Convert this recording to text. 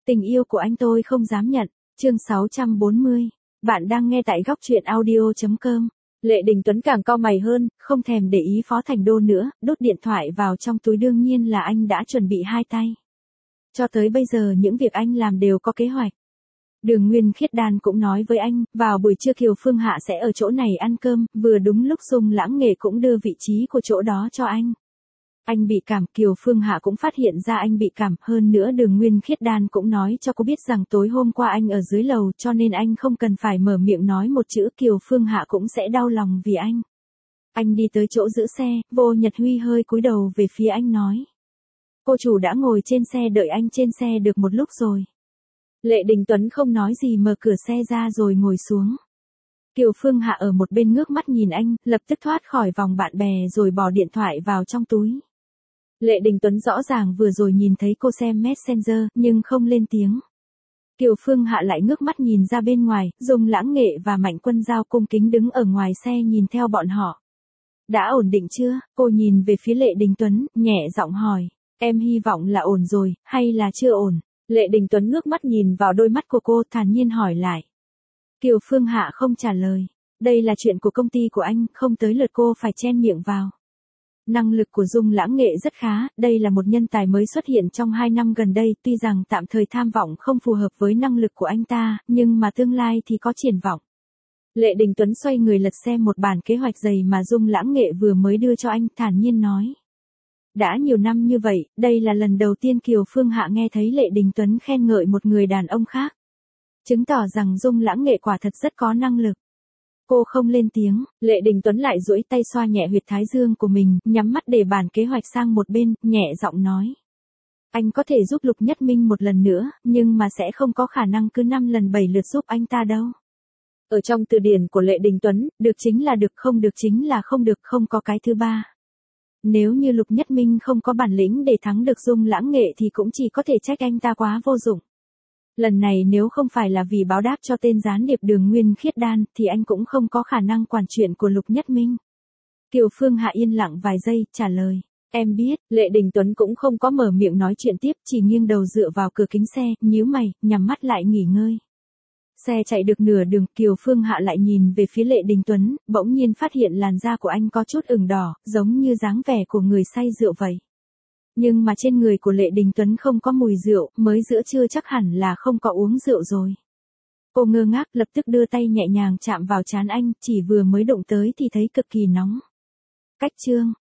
Tình yêu của anh tôi không dám nhận. Chương 640. Bạn đang nghe tại góc truyện audio.com. Lệ Đình Tuấn càng cau mày hơn, không thèm để ý Phó Thành Đô nữa, đút điện thoại vào trong túi, đương nhiên là anh đã chuẩn bị hai tay. Cho tới bây giờ những việc anh làm đều có kế hoạch. Đường Nguyên Khiết Đan cũng nói với anh, vào buổi trưa Kiều Phương Hạ sẽ ở chỗ này ăn cơm, vừa đúng lúc Dung Lãng Nghệ cũng đưa vị trí của chỗ đó cho anh. Anh bị cảm, Kiều Phương Hạ cũng phát hiện ra anh bị cảm, hơn nữa Đường Nguyên Khiết Đan cũng nói cho cô biết rằng tối hôm qua anh ở dưới lầu, cho nên anh không cần phải mở miệng nói một chữ, Kiều Phương Hạ cũng sẽ đau lòng vì anh. Anh đi tới chỗ giữ xe, Vô Nhật Huy hơi cúi đầu về phía anh nói. Cô chủ đã ngồi trên xe đợi anh trên xe được một lúc rồi. Lệ Đình Tuấn không nói gì, mở cửa xe ra rồi ngồi xuống. Kiều Phương Hạ ở một bên ngước mắt nhìn anh, lập tức thoát khỏi vòng bạn bè rồi bỏ điện thoại vào trong túi. Lệ Đình Tuấn rõ ràng vừa rồi nhìn thấy cô xem Messenger, nhưng không lên tiếng. Kiều Phương Hạ lại ngước mắt nhìn ra bên ngoài, Dung Lãng Nghệ và Mạnh Quân Giao cung kính đứng ở ngoài xe nhìn theo bọn họ. Đã ổn định chưa? Cô nhìn về phía Lệ Đình Tuấn, nhẹ giọng hỏi. Em hy vọng là ổn rồi, hay là chưa ổn? Lệ Đình Tuấn ngước mắt nhìn vào đôi mắt của cô, thản nhiên hỏi lại. Kiều Phương Hạ không trả lời. Đây là chuyện của công ty của anh, không tới lượt cô phải chen miệng vào. Năng lực của Dung Lãng Nghệ rất khá, đây là một nhân tài mới xuất hiện trong 2 năm gần đây, tuy rằng tạm thời tham vọng không phù hợp với năng lực của anh ta, nhưng mà tương lai thì có triển vọng. Lệ Đình Tuấn xoay người lật xem một bản kế hoạch dày mà Dung Lãng Nghệ vừa mới đưa cho anh, thản nhiên nói. Đã nhiều năm như vậy, đây là lần đầu tiên Kiều Phương Hạ nghe thấy Lệ Đình Tuấn khen ngợi một người đàn ông khác. Chứng tỏ rằng Dung Lãng Nghệ quả thật rất có năng lực. Cô không lên tiếng, Lệ Đình Tuấn lại duỗi tay xoa nhẹ huyệt thái dương của mình, nhắm mắt để bản kế hoạch sang một bên, nhẹ giọng nói. Anh có thể giúp Lục Nhất Minh một lần nữa, nhưng mà sẽ không có khả năng cứ 5 lần 7 lượt giúp anh ta đâu. Ở trong từ điển của Lệ Đình Tuấn, được chính là được, không được chính là không được, không có cái thứ ba. Nếu như Lục Nhất Minh không có bản lĩnh để thắng được Dung Lãng Nghệ thì cũng chỉ có thể trách anh ta quá vô dụng. Lần này nếu không phải là vì báo đáp cho tên gián điệp Đường Nguyên Khiết Đan thì anh cũng không có khả năng quản chuyện của Lục Nhất Minh. Kiều Phương Hạ yên lặng vài giây, trả lời. Em biết. Lệ Đình Tuấn cũng không có mở miệng nói chuyện tiếp, chỉ nghiêng đầu dựa vào cửa kính xe, nhíu mày, nhắm mắt lại nghỉ ngơi. Xe chạy được nửa đường, Kiều Phương Hạ lại nhìn về phía Lệ Đình Tuấn, bỗng nhiên phát hiện làn da của anh có chút ửng đỏ, giống như dáng vẻ của người say rượu vậy. Nhưng mà trên người của Lệ Đình Tuấn không có mùi rượu, mới giữa trưa chắc hẳn là không có uống rượu rồi. Cô ngơ ngác, lập tức đưa tay nhẹ nhàng chạm vào trán anh, chỉ vừa mới đụng tới thì thấy cực kỳ nóng. Cách chương.